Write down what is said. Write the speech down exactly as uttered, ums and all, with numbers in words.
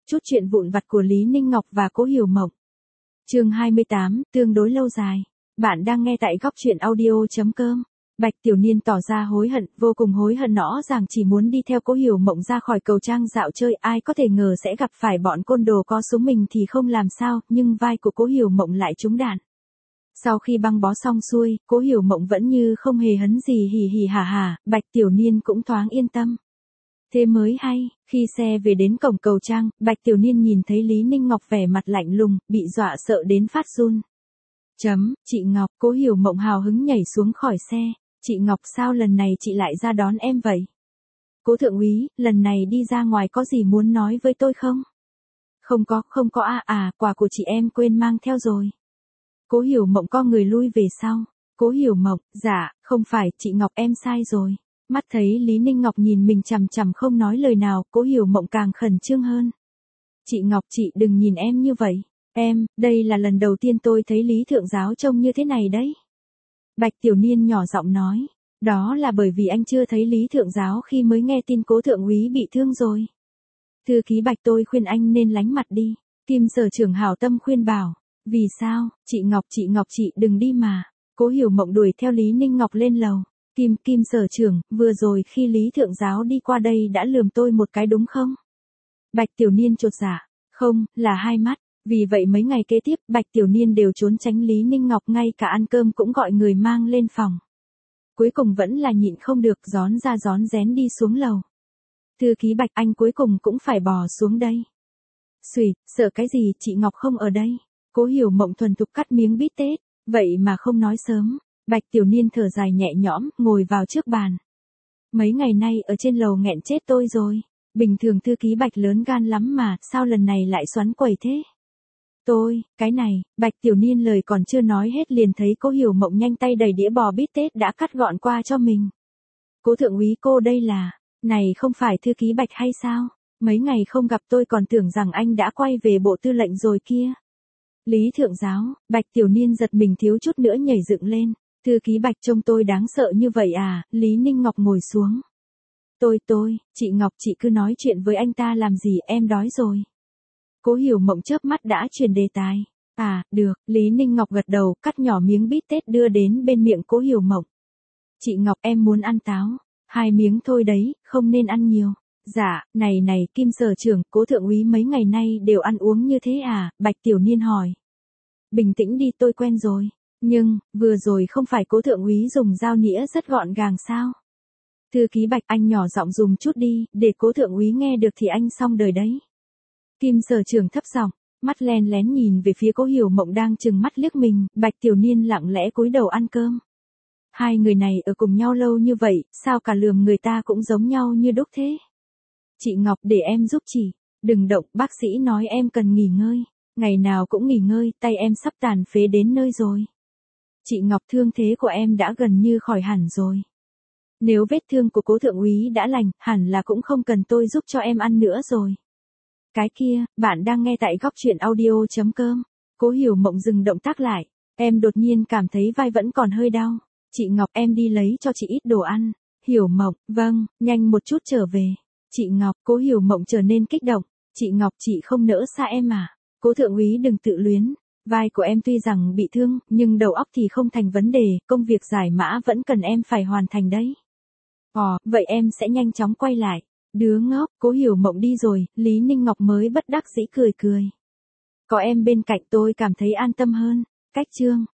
Chút chuyện vụn vặt của Lý Ninh Ngọc và Cố Hiểu Mộng. Chương hai mươi tám, tương đối lâu dài. Bạn đang nghe tại góc truyện audio chấm com. Bạch Tiểu Niên tỏ ra hối hận, vô cùng hối hận rõ ràng chỉ muốn đi theo Cố Hiểu Mộng ra khỏi cầu trang dạo chơi, ai có thể ngờ sẽ gặp phải bọn côn đồ có súng mình thì không làm sao, nhưng vai của Cố Hiểu Mộng lại trúng đạn. Sau khi băng bó xong xuôi, Cố Hiểu Mộng vẫn như không hề hấn gì, hì hì hả hả, Bạch Tiểu Niên cũng thoáng yên tâm. Thế mới hay, khi xe về đến cổng cầu trang, Bạch Tiểu Niên nhìn thấy Lý Ninh Ngọc vẻ mặt lạnh lùng, bị dọa sợ đến phát run. Chấm, chị Ngọc, Cố Hiểu Mộng hào hứng nhảy xuống khỏi xe. Chị Ngọc, sao lần này chị lại ra đón em vậy? Cố thượng úy, lần này đi ra ngoài có gì muốn nói với tôi không? Không có, không có à à, quà của chị em quên mang theo rồi. Cố Hiểu Mộng co người lui về sau. Cố Hiểu Mộng, dạ, không phải, chị Ngọc em sai rồi. Mắt thấy Lý Ninh Ngọc nhìn mình chằm chằm không nói lời nào, Cố Hiểu Mộng càng khẩn trương hơn. Chị Ngọc, chị đừng nhìn em như vậy. Em, đây là lần đầu tiên tôi thấy Lý Thượng Giáo trông như thế này đấy. Bạch Tiểu Niên nhỏ giọng nói. Đó là bởi vì anh chưa thấy Lý Thượng Giáo khi mới nghe tin Cố thượng úy bị thương rồi. Thư ký Bạch, tôi khuyên anh nên lánh mặt đi. Kim Sở trưởng hảo tâm khuyên bảo. Vì sao, chị Ngọc, chị Ngọc chị đừng đi mà. Cố Hiểu Mộng đuổi theo Lý Ninh Ngọc lên lầu. Kim, Kim Sở trưởng, vừa rồi khi Lý Thượng Giáo đi qua đây đã lườm tôi một cái đúng không? Bạch Tiểu Niên chột dạ. Không, là hai mắt. Vì vậy mấy ngày kế tiếp, Bạch Tiểu Niên đều trốn tránh Lý Ninh Ngọc, ngay cả ăn cơm cũng gọi người mang lên phòng. Cuối cùng vẫn là nhịn không được, gión ra gión rén đi xuống lầu. Thư ký Bạch, anh cuối cùng cũng phải bò xuống đây. Xùy, sợ cái gì, chị Ngọc không ở đây. Cố Hiểu Mộng thuần thục cắt miếng bít tết, vậy mà không nói sớm. Bạch Tiểu Niên thở dài nhẹ nhõm, ngồi vào trước bàn. Mấy ngày nay ở trên lầu nghẹn chết tôi rồi. Bình thường thư ký Bạch lớn gan lắm mà, sao lần này lại xoắn quẩy thế? Tôi, cái này, Bạch Tiểu Niên lời còn chưa nói hết liền thấy Cố Hiểu Mộng nhanh tay đẩy đĩa bò bít tết đã cắt gọn qua cho mình. Cố thượng úy, cô đây là, này không phải thư ký Bạch hay sao? Mấy ngày không gặp tôi còn tưởng rằng anh đã quay về bộ tư lệnh rồi kia. Lý Thượng Giáo, Bạch Tiểu Niên giật mình thiếu chút nữa nhảy dựng lên. Thư ký Bạch, trông tôi đáng sợ như vậy à? Lý Ninh Ngọc ngồi xuống. Tôi tôi, chị Ngọc, chị cứ nói chuyện với anh ta làm gì, em đói rồi. Cố Hiểu Mộng chớp mắt đã chuyển đề tài. À, được, Lý Ninh Ngọc gật đầu, cắt nhỏ miếng bít tết đưa đến bên miệng Cố Hiểu Mộng. Chị Ngọc, em muốn ăn táo. Hai miếng thôi đấy, không nên ăn nhiều. Dạ, này này, Kim Sở trưởng, Cố thượng úy mấy ngày nay đều ăn uống như thế à? Bạch Tiểu Niên hỏi. Bình tĩnh đi, tôi quen rồi. Nhưng, vừa rồi không phải Cố thượng úy dùng dao nĩa rất gọn gàng sao? Thư ký Bạch, anh nhỏ giọng dùng chút đi, để Cố thượng úy nghe được thì anh xong đời đấy. Kim Sở trưởng thấp giọng, mắt len lén nhìn về phía Cố Hiểu Mộng đang trừng mắt liếc mình, Bạch Tiểu Niên lặng lẽ cúi đầu ăn cơm. Hai người này ở cùng nhau lâu như vậy, sao cả lườm người ta cũng giống nhau như đúc thế? Chị Ngọc, để em giúp chị. Đừng động, bác sĩ nói em cần nghỉ ngơi. Ngày nào cũng nghỉ ngơi, tay em sắp tàn phế đến nơi rồi. Chị Ngọc, thương thế của em đã gần như khỏi hẳn rồi. Nếu vết thương của Cố thượng úy đã lành, hẳn là cũng không cần tôi giúp cho em ăn nữa rồi. Cái kia, bạn đang nghe tại góc truyện audio chấm com. Cố Hiểu Mộng dừng động tác lại. Em đột nhiên cảm thấy vai vẫn còn hơi đau. Chị Ngọc, em đi lấy cho chị ít đồ ăn. Hiểu Mộng, vâng, nhanh một chút trở về. Chị Ngọc, Cố Hiểu Mộng trở nên kích động. Chị Ngọc, chị không nỡ xa em à? Cố thượng úy đừng tự luyến. Vai của em tuy rằng bị thương, nhưng đầu óc thì không thành vấn đề, công việc giải mã vẫn cần em phải hoàn thành đấy. Ồ, vậy em sẽ nhanh chóng quay lại. Đứa ngốc, Cố Hiểu Mộng đi rồi, Lý Ninh Ngọc mới bất đắc dĩ cười cười. Có em bên cạnh tôi cảm thấy an tâm hơn. Cách chương